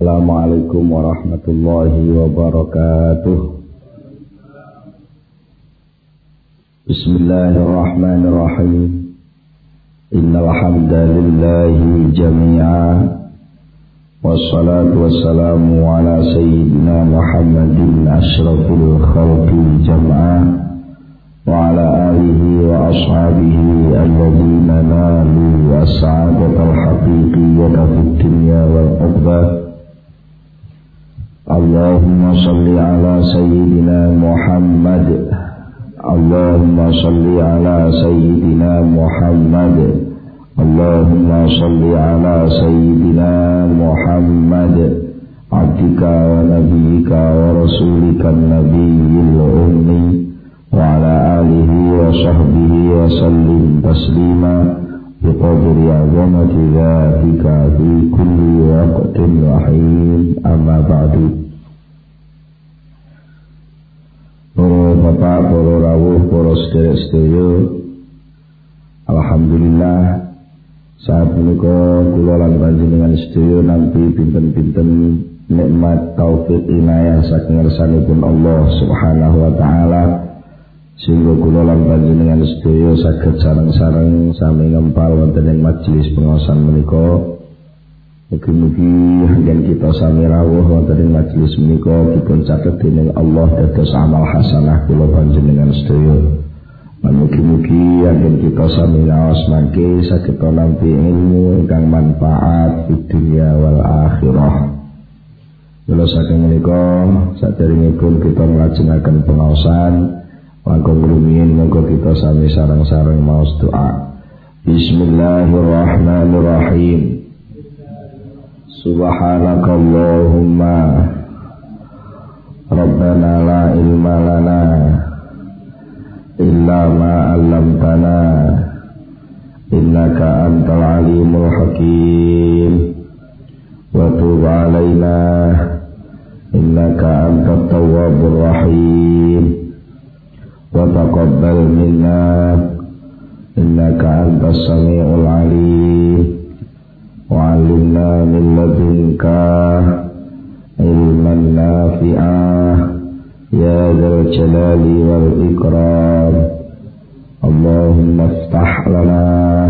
Assalamualaikum warahmatullahi wabarakatuh. Bismillahirrahmanirrahim. Innal hamdalillahi jami'a. Wassalatu wassalamu ala sayyidina Muhammadin asyrafil khalqi jam'a wa ala alihi wa ashabihi alladhina nalu as-sa'adatal haqiqiyyata fid dunya wal ukhbah. Allahumma salli ala sayyidina Muhammad. Allahumma salli ala sayyidina Muhammad. Allahumma salli ala sayyidina Muhammad abdika wa nabiyyika wa rasulika nabiyyil ummi wa ala alihi wa sahbihi wa sallim taslima biqadri azamati dzatika fi kulli waqtin wa hin. Amma ba'du. Para bapak, para rawuh, para sedherek-sedherek, alhamdulillah saat menika kula lan panjenengan sedaya nampi pinten-pinten nikmat taufik inayah saking ngersanipun Allah Subhanahu wa taala sehingga kula lan panjenengan sedaya saged sareng-sareng sami ngempal wonten ing majelis pengaosan menika. Mugi-mugi hanggen kita sami rawuh wonten ing majelis menika dipun catet dening Allah dados amal hasanah kula panjenengan sedaya. Mugi-mugi hanggen kita sami ngaos mangke saged nampi ilmu ingkang manfaat di dunia wal akhirah. Kula saking menika saderengipun kita nglajengaken pengaosan langkung rumiyin monggo kita sami sareng-sareng maos doa. Bismillahirrahmanirrahim. Subhanakallahumma Rabbana la ilma lana illa ma 'allamtana innaka antal alimul hakim wa tub 'alaina innaka antat tawwabur rahim wa taqabbal minna innaka antas samiul alim wa 'allimna min ladunka ilman nafi'ah ya dzal jalali wal ikram. Allahumma iftah lana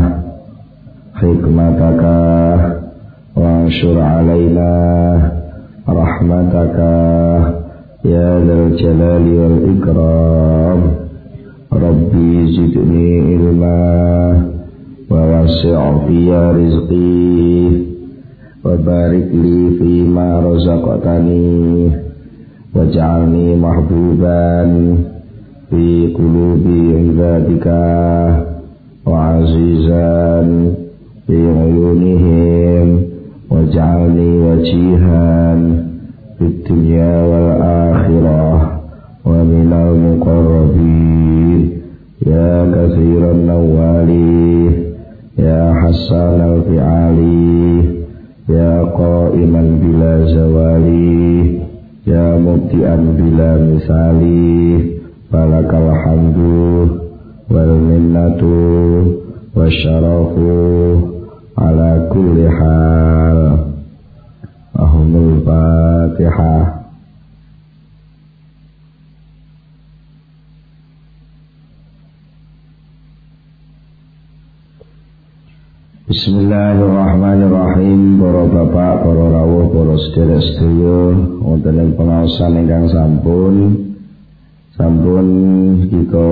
hikmataka wa anshur 'alaina rahmataka ya dzal jalali wal ikram. Rabbi zidni ilma wa wasi' fiya rizqi wa barik li fima razaqtani waj'alni mahbuban fi qulubi ibadika wa azizan fi uyunihim waj'alni wajihan fid dunya wal akhirah wa minal muqarrabin ya katsiran nawali ya hasan al-fi'ali ya qa'iman bila zawali ya mubti'an bila misali balakal hamdu wal minnatu wasyarafu ala kulli hal. Ahumul Fatihah. Bismillahirrahmanirrahim. Para bapak, para rawuh, para sedherek-sedherek wonten ing pengaosan ingkang sampun kita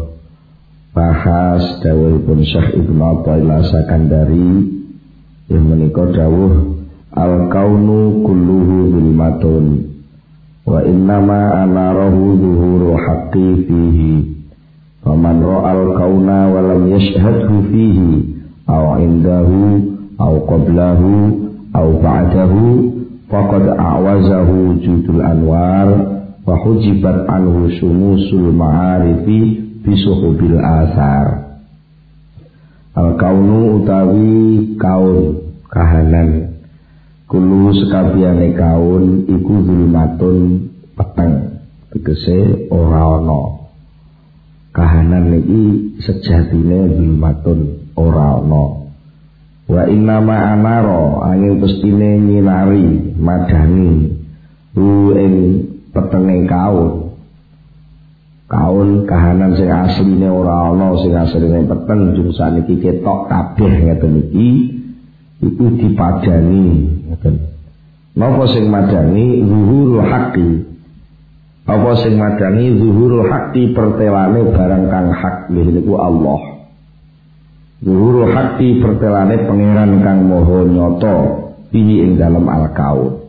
bahas dawuhipun Syekh Ibnu Athaillah Sakandari yang menika dawuh al-kaunu kulluhu zulmatun wa innama anarahu zuhuru haqqi fihi faman ra'al kauna wa lam yashhadhu fihi aw indahu aw qablahu aw ba'dahu faqad a'wazahu wujudul anwar wa hujibat anhu syumusul ma'arifi bisuhubil asar. Al-kaunu utawi kaun kahanan kulo sekabehane kaun iku zulmatun peteng tegese ora ana. Kahanan iki sejatine zulmatun ora ana. Wa innama anaro angin pestine nyinari madani hu ing petenge kaun kahanan sing asline ora ana sing asline peteng jur saniki ketok kabeh ngeten iki iku dipadani ngeten. Napa sing madani zuhurul haqqi? Apa sing madani zuhurul haqqi pertelane barang kang hak niku Allah. Zuhurul haqqi pertelane pangeran kang maha nyata iki ing dalem al-kaun.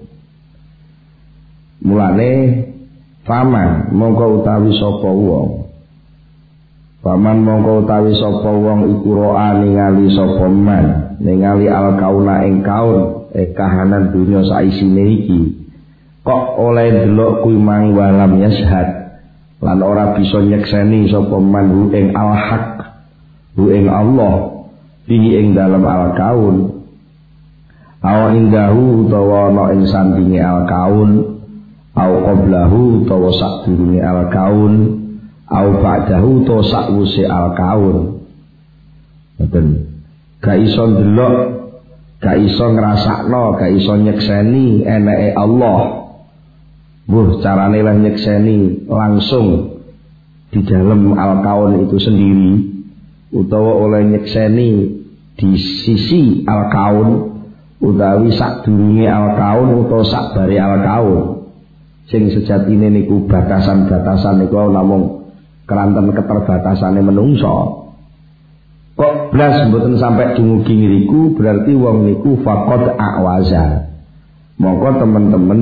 Mulane faman mongko utawi sapa wong. Faman mongko utawi sapa wong iku ro'a ningali sapa man ningali al-kauna ing kaun kahanan dunya saisine iki. Kok oleh delok kuwi mang walam yashhad lan ora bisa nyekseni sapa man hu ing al-haq hu ing Allah bihi ing dalam al-kaun aw indahu utawa ana ing sandinge al-kaun aw qablahu utawa sadurunge al-kaun aw ba'dahu utawa sakwuse al-kaun. Ngoten. Gak iso ndelok, gak iso ngrasakno, gak iso nyekseni eneke Allah. Carane lah nyekseni langsung di dalam al-kaun itu sendiri utawa oleh nyekseni di sisi al-kaun utawi sadurunge al-kaun utawa sakbare al-kaun sing sejatine niku batasan-batasan niku namung keranten keterbatasane menungso. Kok blas mboten sampai dumugi ngriku berarti wong niku faqad a'waza. Mongko teman-teman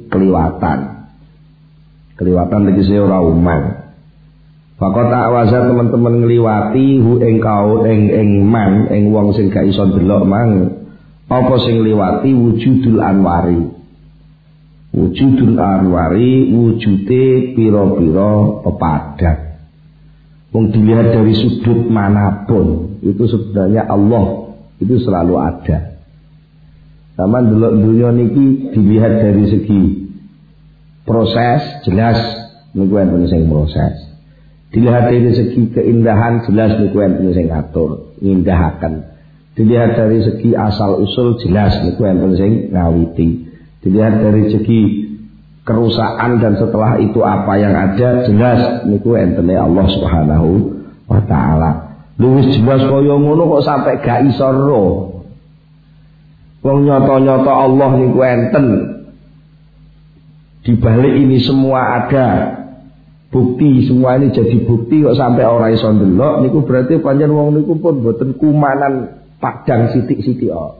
keliwatan tegese ora umang. Faqad a'waza teman-teman ngliwati hu ing kaun ing man ing wong sing gak iso delok mang apa sing ngliwati wujudul anwari. Wujudul anwari wujude pira-pira pepadat. Wong dilihat dari sudut manapun itu sebenarnya Allah itu selalu ada. Sama delok dunya niki dilihat dari segi proses jelas niku enten sing proses. Dilihat dari segi keindahan jelas niku enten sing ngatur, ngindahaken. Dilihat dari segi asal usul jelas niku enten sing ngawiti. Dilihat dari segi kerusakan dan setelah itu apa yang ada jelas niku entene Allah Subhanahu wa taala. Luwih jelas kaya ngono kok sampai gak iso ro. Wong nyata-nyata Allah niku enten. Di balik ini semua ada bukti, semua ini jadi bukti kok sampai ora iso ndelok niku berarti pancen wong niku pun boten kumanan padang sithik-sithik kok.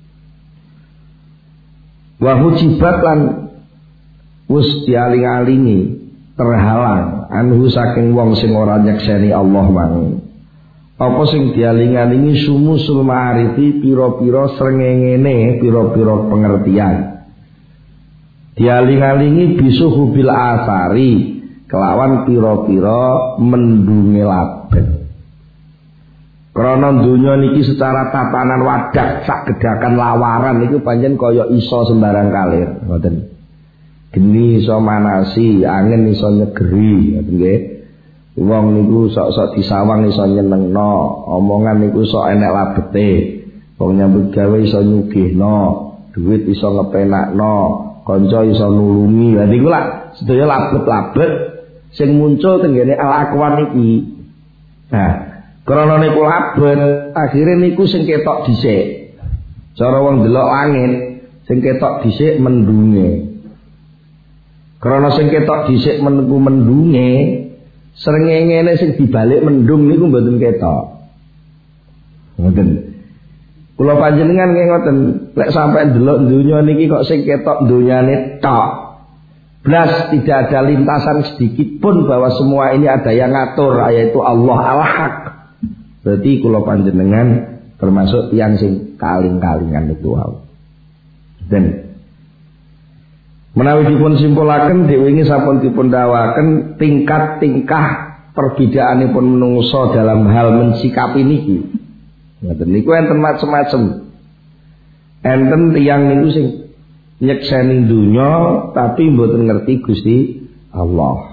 Wa hujibat lan wis dialing-alingi terhalang anhu saking wong sing ora nyekseni Allah mang. Apa sing dialing-alingi sumusul ma'arifi pira-pira srengengene pira-pira pengertian. Dialing-alingi bisuhu bil asari kelawan pira-pira mendunge labet. Krana donya niki secara tatanan wadah sak gedakan lawaran niku pancen kaya iso sembarang kalir, ngoten. Geni iso manasi, angin iso nyegeri, ngoten nggih. Wong niku sok-sok disawang iso nyenengno, omongan niku sok enek labete. Wong nyambut gawe iso nyugihno, duit iso ngepenakno, kanca iso nulungi. Lah niku lak sedaya labet-labet sing muncul tenggene al-aqwan iki. Nah, karena niku labet, akhirnya niku sing ketok dhisik. Cara wong delok langit, sing ketok dhisik mendunge. Karena sing ketok dhisik menunggu mendunge, srengengene sing dibalik mendung niku mboten ketok. Ngoten. Kula panjenengan nggih ngoten, lek sampai delok donya niki kok sing ketok donyane tok. Blas tidak ada lintasan sedikit pun bahwa semua ini ada yang ngatur, yaitu Allah al-Haq. Berarti kula panjenengan termasuk yang sing kaling-kalingan itu wae. Dan menawi dipun simpulaken dhewe iki sampun dipun dawaken tingkat-tingkah perbedaanipun menungso dalam hal mensikapi niki. Ngoten niku enten macem-macem. Enten tiyang niku sing nyekseni dunya tapi mboten ngerti Gusti Allah.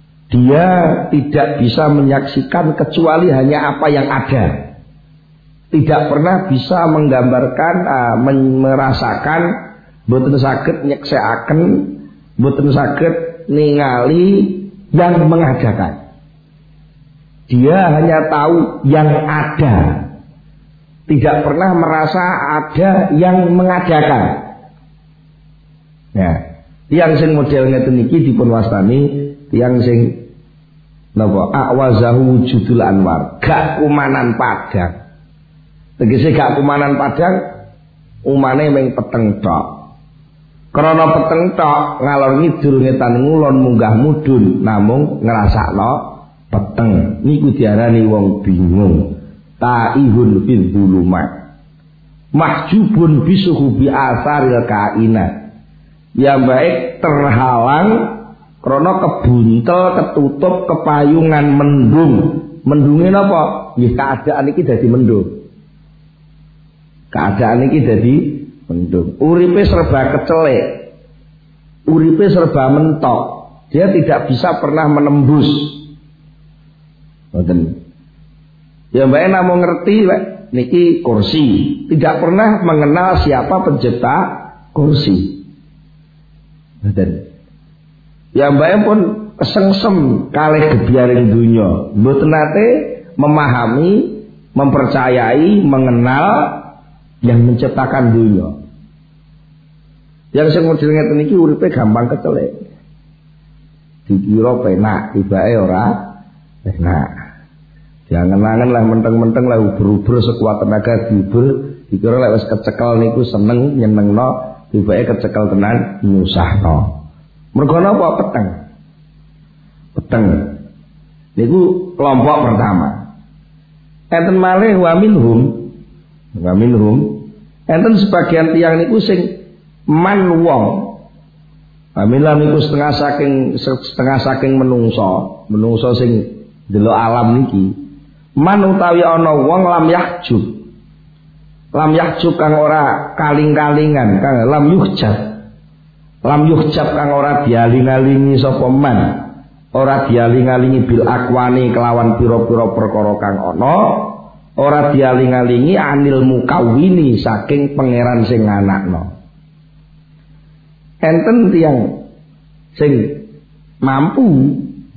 Dia tidak bisa menyaksikan kecuali hanya apa yang ada. tidak pernah bisa menggambarkan, merasakan, boten saged nyeksekaken, boten saged ningali yang mengadakan. Dia hanya tahu yang ada, tidak pernah merasa ada yang mengadakan. Ya, tiyang sing model ngeten iki dipun wastani tiyang sing napa awazahu wujudul anwar, gak kumanan padang. Tegese gak kumanan padang, umane mung peteng tok. Krana peteng tok ngalor ngidul ngetan ngulon munggah mudhun namung ngrasakno peteng. Niku diarani wong bingung. Taihun fil dzulumat. Mahjubun bisuhubi asaril kainat. Ya baik terhalang krana kebuntel, ketutup, kepayungan mendung. Mendunge napa? Nggih keadaan iki dadi mendung. Keadaan ini jadi mendung. Uripe serba kecelek, uripe serba mentok. Dia tidak bisa pernah menembus. Ya mbak namun ngerti, niki kursi. Tidak pernah mengenal siapa pencipta kursi. Ya mbak pun kesengsem kalih gebiaring dunya. Mboten nate memahami, mempercayai, mengenal yang menciptakan dunia. Yang sing model ngeten iki uripe gampang kecelek. Dikira penak, tibake ora penak. Jangan-jangan lah menteng-menteng lah uber-uber sekuat tenaga dibel, dikira lek wis kecekel niku seneng nyenengno, tibake kecekel tenan nyusahno. Mergo napa peteng? Peteng. Niku kelompok pertama. Enten malih wa minhum enten sebagian tiyang niku sing man wong. Pamila niku setengah saking menungso sing delok alam niki. Man utawi ana wong lam yahjub kang ora kaling-kalingan, kang lam yuhjab kang ora dialing-alingi sapa man, ora dialing-alingi bil akwani kelawan pira-pira perkara kang ana, ora dialing-alingi anil mukawini saking pangeran sing nganakno. Enten tiyang sing mampu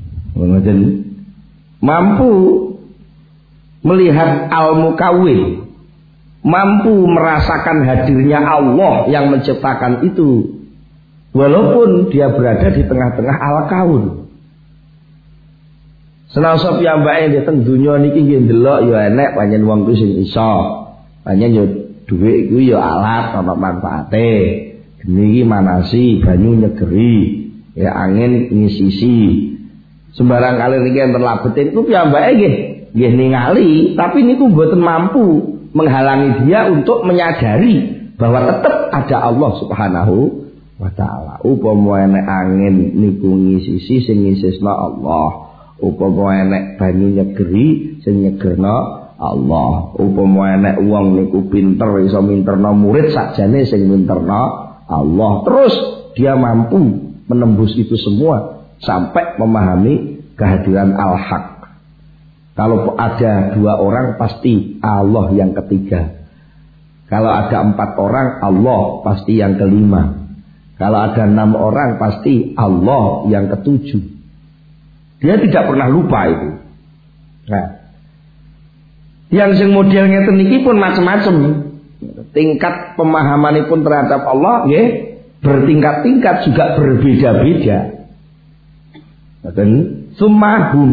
melihat al-mukawwin, mampu merasakan hadirnya Allah yang menciptakan itu, walaupun dia berada di tengah-tengah al-kaun. Senasa piyambake ndeten donya niki nggih ndelok ya enek pancen wong kuwi sing iso. Pancen ya dhuwit kuwi ya alat ana manfaate. Geni iki manasi, banyu nyegeri, ya angin ngisisi. Sembarang kali niki enten labete niku piyambake nggih ningali, tapi niku mboten mampu menghalangi dia untuk menyadari bahwa tetap ada Allah Subhanahu wa taala. Upama enek angin niku ngisisi sing ngisisna Allah. Upama enek banyu nyegeri sing nyegerna Allah. Upama enek wong niku pinter iso minterna murid sakjane sing minterna Allah. Terus dia mampu menembus itu semua sampai memahami kehadiran Al-Haq. Kalau ada 2 orang pasti Allah yang ketiga. Kalau ada 4 orang Allah pasti yang kelima. Kalau ada 6 orang pasti Allah yang ketujuh. Dia tidak pernah lupa itu. Nah, yang sing model ngeten niki pun macam-macam. Tingkat pemahamanipun terhadap Allah nggih bertingkat-tingkat juga berbeda-beda. Dan summahum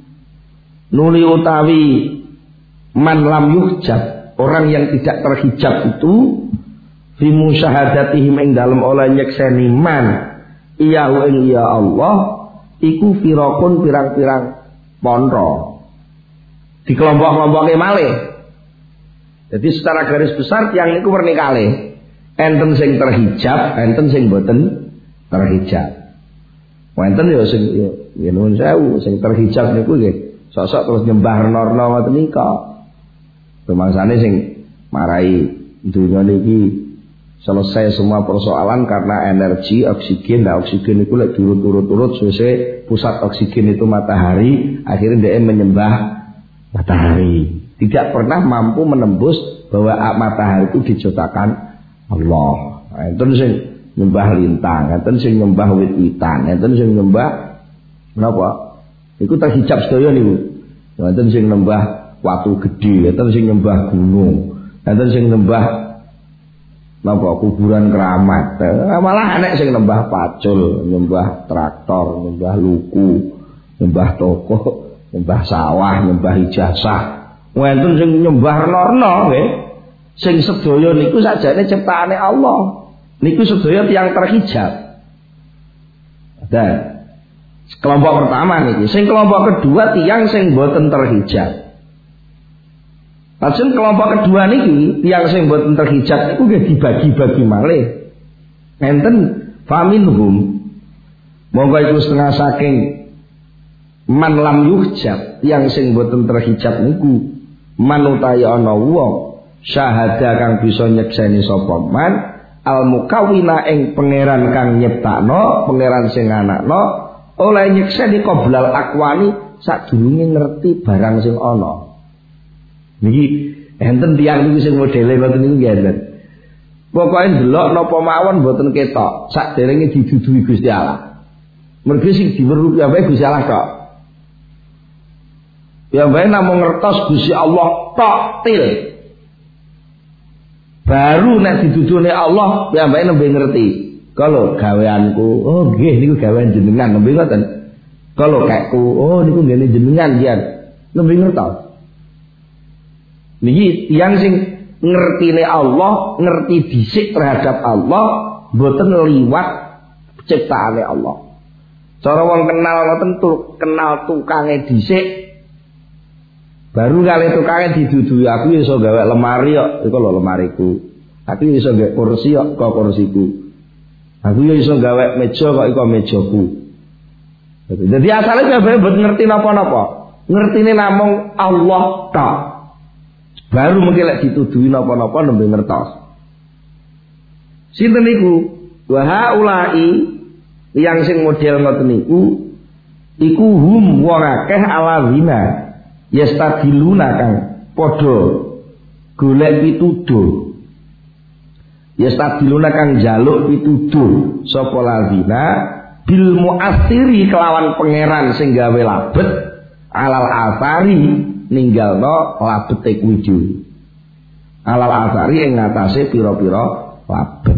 nuli utawi man lam yuhjab, orang yang tidak terhijab itu fi musyahadatihim ing dalem oleh nyekseni man iyahu ing ya Allah iku firaqun pirang-pirang pontro dikelompok-kelompoke malih. Jadi secara garis besar tiyang niku werni kalih. Enten sing terhijab, enten sing boten terhijab. Wonten ya sing ya nuwun sewu sing terhijab niku nggih sosok terus nyembah norno ngoten nika. Rumangsane sing marai dunya niki selesai semua persoalan karena energi oksigen. Nah oksigen itu lek turut-turut suwe pusat oksigen itu matahari, akhirnya dia menyembah matahari. tidak pernah mampu menembus bahwa matahari itu diciptakan Allah. Enten sing nyembah lintang, enten sing nyembah wit-witan, enten sing nyembah napa? Iku terhijab sedaya niku. Enten sing nyembah watu gedhe, enten sing nyembah gunung, enten sing nyembah napa kuburan keramat. Malah anek sing nyembah pacul, nyembah traktor, nyembah luku, nyembah toko, nyembah sawah, nyembah ijazah. Wonten sing nyembah rena nggih. Sing sedaya niku sajane ciptaane Allah. Niku sedaya tiyang terhijab. Dan kelompok pertama niki, sing kelompok kedua tiyang sing boten terhijab. Lajeng kelompok kedua niki tiyang sing boten terhijab niku nggih dibagi-bagi malih. Enten faminhum monggo iku setengah saking man lam yuhjab tiyang sing boten terhijab niku man utahe ana wong syahada kang bisa nyekseni sapa man al mukawwina ing pangeran kang nyiptakno, pangeran sing anakno oleh nyekseni qoblal akwani sadurunge ngerti barang sing ana. Niki enten tiyang niku sing modele ngoten niku nggih enten. Pokoke ndelok napa mawon mboten ketok saderenge diduduhi Gusti Allah. Mergo sing diweruh ya wae Gusti Allah tok. Ya wae namung ngertos Gusti Allah tok til. Baru nek didudune Allah piyambake nembe ngerti. Kalau gaweanku, oh nggih niku gawean jenengan nembe ngoten. Kalau kakku, oh niku nggene jenengan jan. Nembe ngertos. Niki tiyang sing ngertine Allah, ngerti dhisik terhadap Allah, mboten liwat ciptaane Allah. Cara wong kenal ngoten kenal tukange dhisik. Baru kali tukange didudui aku iso gawe lemari kok, iku lho lemariku. Aku iso gawe kursi kok kursiku. Aku iso gawe meja kok iku mejaku. Jadi asalnya sampeyan mboten ngerti napa-napa. Ngertine namung Allah tok. Baru mungkin lek dituduhi napa-napa nembe ngertos. Sinten niku? Wa haula'i yang sing model ngoten niku iku hum wong akeh alawina yastadiluna kang padha golek pituduh. Yastadiluna kang njaluk pituduh sapa lawina bil mu'athiri kelawan pangeran sing gawe labet alal asari ninggalno labete kuwi. Alal asari ing ngatasé pira-pira labet.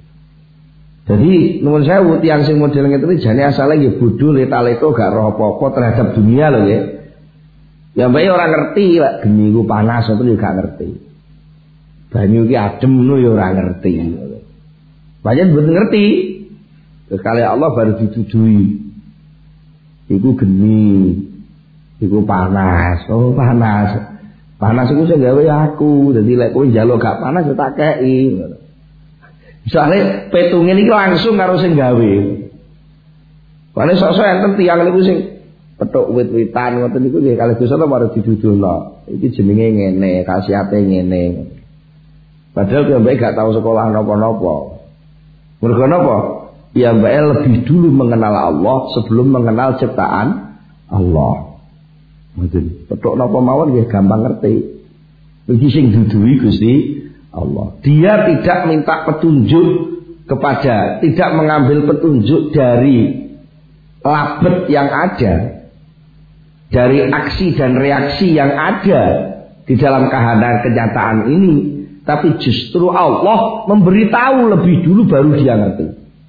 Jadi nuwun sewu tiyang sing model ngene iki jane asale nggih bodho leta-leto gak roh apa-apa terhadap dunia lho nggih. Ya mbake ora ngerti lek geni ku panas ngoten yo gak ngerti. Banyu ki adem ngono yo ora ngerti. Banyak mboten ngerti. Sekali Allah baru dituduhi. Iku geni. Iku panas. Oh panas. Panas iku sing gawe aku. Dadi lek kowe njaluk gak panas yo tak kei. Soale petunge niki langsung karo sing gawe. Pane sok-sok enten tiyang niku sing petuk wit-witan ngoten niku nggih kalih dosa baru diduduhno. Iki jenenge ngene, khasiate ngene. Padahal piyambake gak tahu sekolah napa-napa. Mergo napa? Piyambake lebih dulu mengenal Allah sebelum mengenal ciptaan Allah. Ngoten. Petuk napa mawon nggih gampang ngerti. Iki sing duduhi Gusti Allah. Dia tidak minta petunjuk kepada, tidak mengambil petunjuk dari labet yang ada, dari aksi dan reaksi yang ada di dalam keadaan kenyataan ini, tapi justru Allah memberitahu lebih dulu baru dia ngerti.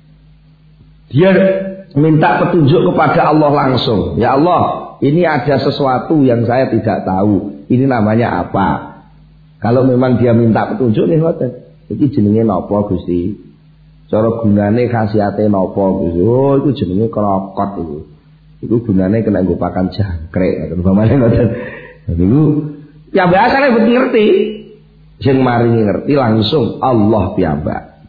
Dia minta petunjuk kepada Allah langsung. Ya Allah, ini ada sesuatu yang saya tidak tahu. Ini namanya apa? Kalau memang dia minta petunjuk nih ngoten. Iki jenenge napa Gusti? Cara gunane khasiate napa Gusti? Oh, iku jenenge krokot iku. Iku gunane kena nggo pakan jangkrik ngoten umpamane ngoten. Niku ya biasane mboten ngerti. Sing maringi ngerti langsung Allah piyambak.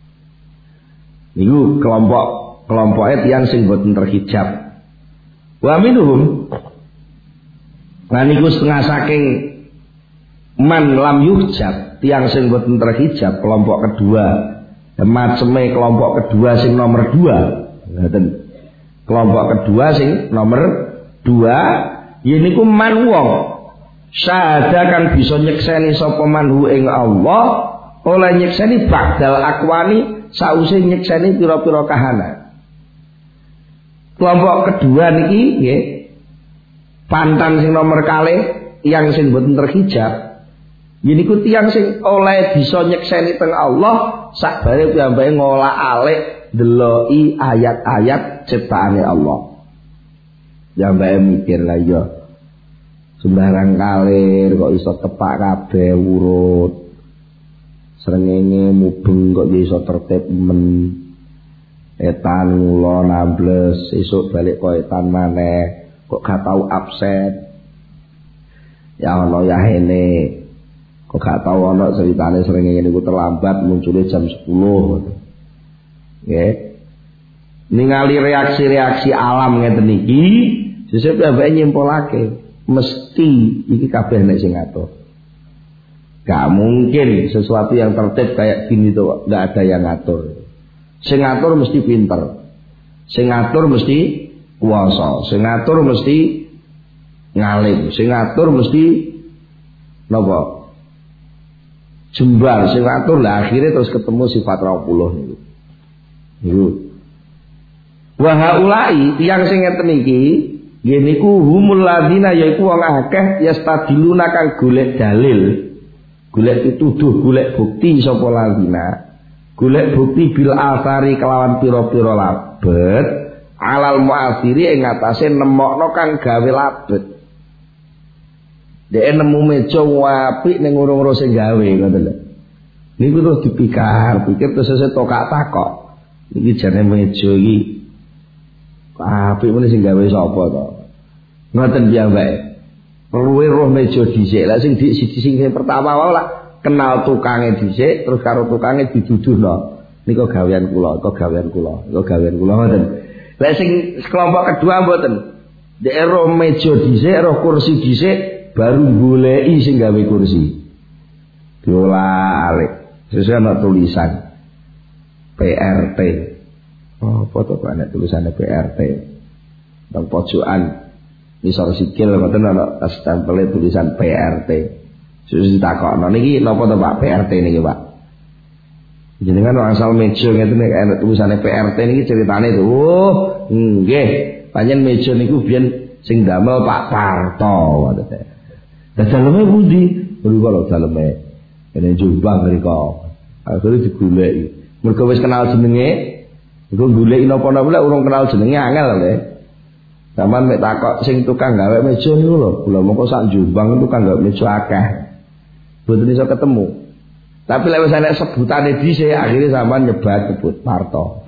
Niku kelompok tiyang sing mboten terhijab. Wa minhum lan niku setengah saking man lam yuhjab tiang sing boten terhijab kelompok kedua. Maceme kelompok kedua sing nomor 2. Ngoten. Kelompok kedua sing nomor 2 yen niku man wong Syahada kan bisa nyekseni sapa manhu ing Allah oleh nyekseni ba'dal akwani sause nyekseni pira-pira kahanan. Kelompok kedua niki nggih pantan sing nomor kalih yang sing boten terhijab. Niku tiyang sing oleh bisa nyekseni teng Allah sakbare piyambake ngolah-alik deloki ayat-ayat ciptaane Allah. Piyambake mikir lah ya sembarang kalir kok iso tepak kabeh urut. Srengenge mubeng kok iso tertib men. Etan ngulo nables esuk balik kok etan maneh kok gak tau absen. Ya ana ya hene kok gak tau ana ceritane srengenge niku terlambat munculnya jam 10. Nggih. Ningali reaksi-reaksi alam ngeten iki sesuk piyambake nyimpulake mesti iki kabeh nek sing ngatur. Gak mungkin sesuatu yang tertib kayak gini tuh gak ada yang ngatur. Sing ngatur mesti pinter, sing ngatur mesti kuwasa, sing ngatur mesti ngalim, sing ngatur mesti napa? Jembar, sing ngatur lah akhirnya terus ketemu sifat 20 niku. Niku. Wa haulai tiyang sing ngeten iki nggih niku humul ladina yaiku wong akeh yastadiluna kang golek dalil. Golek pituduh, golek bukti sapa ladina. Golek bukti bil asari kelawan pira-pira labet alal muasiri ing atase nemokno kang gawe labet. Dhek nemu meja apik ning urung-urung sing gawe ngoten lho. Niku terus dipikir terus sesuk tokak takok. Iki jane meja iki apik meneh sing gawe sapa to? Ngoten piyambake. Perluwe roh meja dhisik. Lah sing sing pertama wae lah kenal tukange dhisik terus karo tukange diduduhno nika gawean kula ngoten. Lah sing kelompok kedua mboten dek roh meja dhisik roh kursi dhisik baru goleki sing gawe kursi diolah-alik sesuai ana tulisan PRT apa to ana tulisannya PRT nang pojokan isor sikil ngoten ana stempel tulisan PRT. Sudah ditakokno niki napa to Pak PRT niki Pak? Jenengan asal meja ngeten nek ana tulisane PRT niki ceritane to. Oh, nggih. Panjen meja niku biyen sing damel Pak Parto ngoten. Lah daleme pundi? Mriku lho daleme. Ene Jombang mriku. Akhire digoleki. Mergo wis kenal jenenge, engko goleki napa-napa lek urung kenal jenenge angel lho. Saman mek takok sing tukang gawe meja niku lho, kula mongko sak Jombang tukang gawe meja akeh. Boten iso ketemu. Tapi lek wis ana sebutane dhisik akhire sampean nyebat sebut Parto.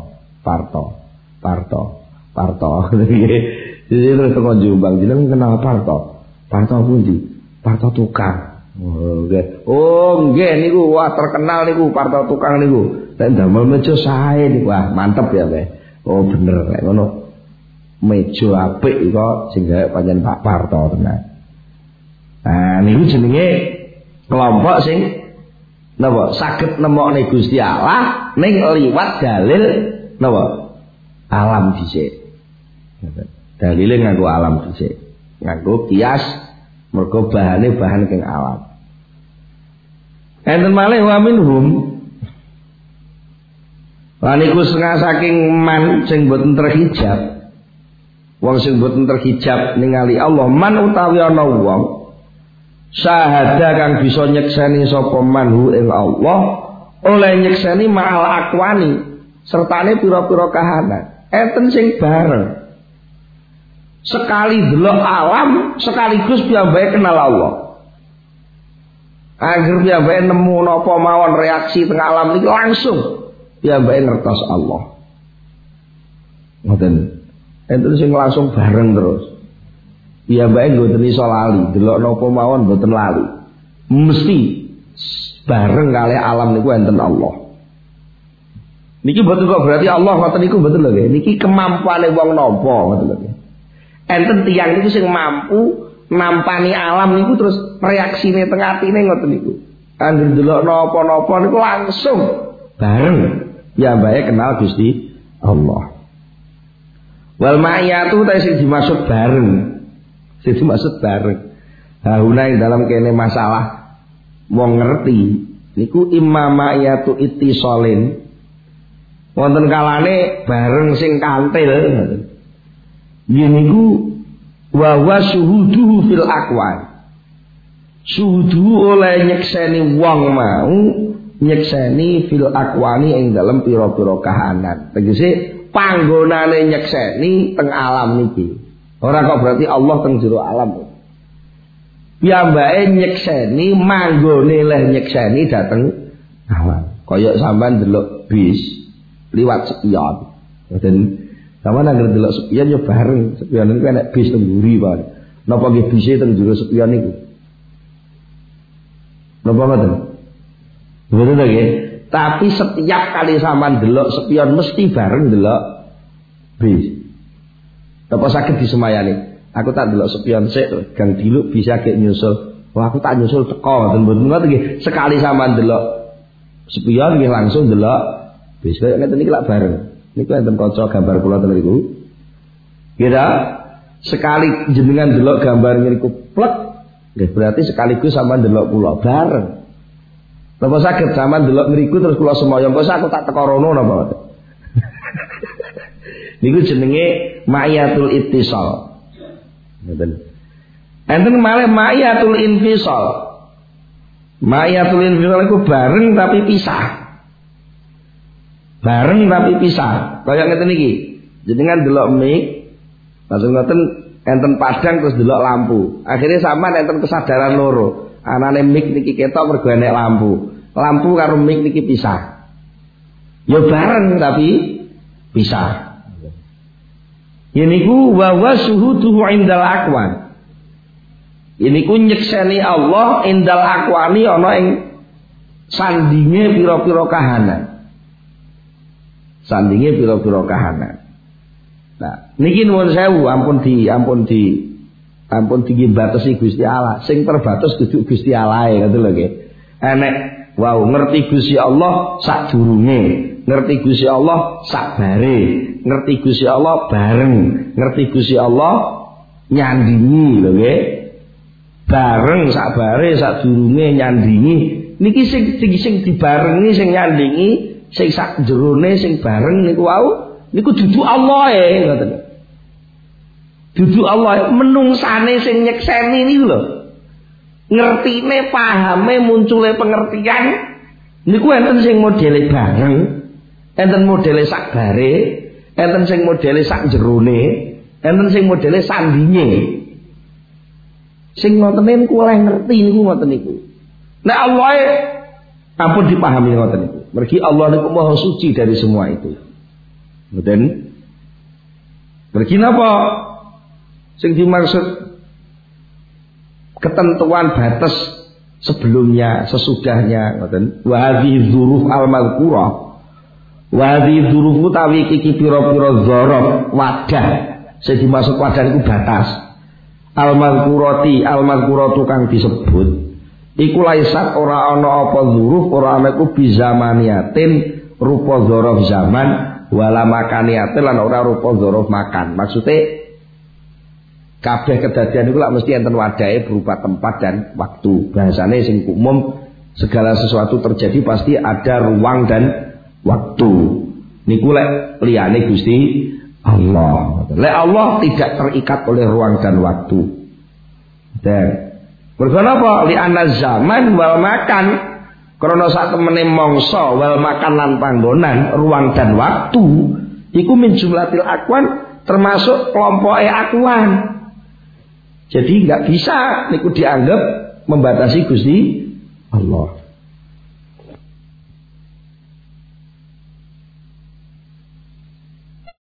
Jadi terus tekan Jombang jeneng kenal Parto. Parto pundi? Parto tukang. Oh nggih. Oh nggih niku wah terkenal niku Parto tukang niku. Nek damel meja sae niku wah mantep ya, Mbah. Oh bener lek ngono. Meja apik kok sing gawe pancen Pak Parto tenan. Nah niku jenenge kelompok sing napa saged nemokne Gusti Allah ning liwat dalil napa alam dhisik. Dalile nganggo alam dhisik. Nganggo kias mergo bahane bahan keng alam. Enten malih wa minhum lan iku setengah saking man sing boten terhijab. Wong sing boten terhijab ningali Allah man utawi ana wong syahada kang bisa nyekseni sapa manhu ing Allah oleh nyekseni ma'al akwani sertane pira-pira kahanan enten sing bareng sekali delok alam sekaligus piyambake kenal Allah. Akhir piyambake nemu napa mawon reaksi teng alam iki langsung piyambake ngertos Allah. Ngoten. Enten sing langsung bareng terus. Piyambake mboten iso lali, delok napa mawon mboten lali. Mesti bareng kali alam niku enten Allah. Niki mboten kok berarti Allah ngoten niku mboten lho nggih. Niki kemampuane wong napa ngoten lho. Enten tiyang niku sing mampu nampani alam niku terus reaksine teng atine ngoten niku. Angger delok napa-napa niku langsung bareng piyambake kenal Gusti Allah. Wal ma'iyatu ta sing dimaksud bareng. Sing dimaksud bareng. Hauna dalam kene masalah wong ngerti niku imama'iyatu ittisalin. Wonten kalane bareng sing kantil. Yen niku wa syuhuduhu fil aqwan. Syuhudu oleh nyekseni wong mau nyekseni fil aqwani ing dalem pira-pira kahanan. Tegese panggonane nyekseni teng alam niki. Ora kok berarti Allah teng jero alam. Piyambake nyekseni manggone leh nyekseni dateng alam. Kaya sampean delok bis liwat spion. Ngoten. Sampeyan anggere delok spion yo bareng. Spion niku enek bis teng mburi, Pak. Napa nggih bise teng jero spion niku? Napa mboten? Mboten nggih. Tapi setiap kali sampean delok spion mesti bareng delok bis. Napa saged disemayani? Aku tak delok spion sik, gang diluk bisa gek nyusul. Wah, aku tak nyusul teko mboten ngoten nggih. Sekali sampean delok spion nggih langsung delok bis. Kaya ngeten iki lak bareng. Niku enten kaca gambar kula ten niku. Kira sekali jenengan delok gambar niku plek, nggih berarti sekaligus sampean delok kula bareng. Napa saged sampean delok mriku terus kula semaya kok aku tak teko rono napa? Niku jenenge ma'iyatul ittisal. Ngoten. Enten malih ma'iyatul infisal. Ma'iyatul infisal iku bareng tapi pisah. Bareng tapi pisah. Kaya ngeten iki. Jenengan delok mik, langsung ngoten enten padang terus delok lampu. Akhirnya sampean enten kesadaran loro. Anane mik niki ketok mergo enek lampu. Lampu karo mik niki pisah. Ya bareng tapi pisah. Yeniku wa syuhuduhu indal aqwan. Yeniku nyekseni Allah indal aqwani ana ing sandinge pira-pira kahanan. Sandinge pira-pira kahanan. Nah, niki nuwun sewu ampun dibatasi Gusti Allah. Sing terbatas kudu Gusti Allah ngoten lho nggih. Enek wow ngerti Gusti Allah sadurunge, ngerti Gusti Allah sabare, ngerti Gusti Allah bareng, ngerti Gusti Allah nyandingi lho nggih. Bareng sabare sadurunge nyandingi. Niki sing dibarengi sing nyandingi, sing sak jerone sing bareng niku wau niku dudu Allah ngoten. Dudu Allah menungsane sing nyekseni niku lho. Ngertine pahame muncule pengertian niku enten sing modele bareng, enten modele sak bare, enten sing modele sak jerone, enten sing modele sandinge. Sing ngoten niku oleh ngerti niku ngoten niku. Nek Allah ampun dipahami ngoten niku. Mergi Allah niku maha suci dari semua itu. Ngoten. Mergi napa sing dimaksud ketentuan batas sebelumnya sesudahnya ngoten. Wa hadhihi dzuruf al-madhkurah. Wa hadhihi dzuruf utawi iki pira-pira dzaraf wadah. Sing dimaksud wadah niku batas. Al-madhkurati al-madhkuratu kang disebut iku laisat ora ana apa dzuruf ora ana iku bizamaniatin rupa dzaraf zaman wala makaniatin lan ora rupa dzaraf makan. Maksude kabeh kedadian itu lah mesti enten wadahe berupa tempat dan waktu. Bahasane sing umum segala sesuatu terjadi pasti ada ruang dan waktu. Niku lek liyane Gusti Allah. Lek Allah tidak terikat oleh ruang dan waktu. Dan mergo napa? Li anna zaman wal makan krana sak temene mangsa wal makan lan panggonan, ruang dan waktu iku min jumlatil aqwan termasuk kelompoke aqwan. Jadi enggak bisa niku dianggap membatasi Gusti Allah.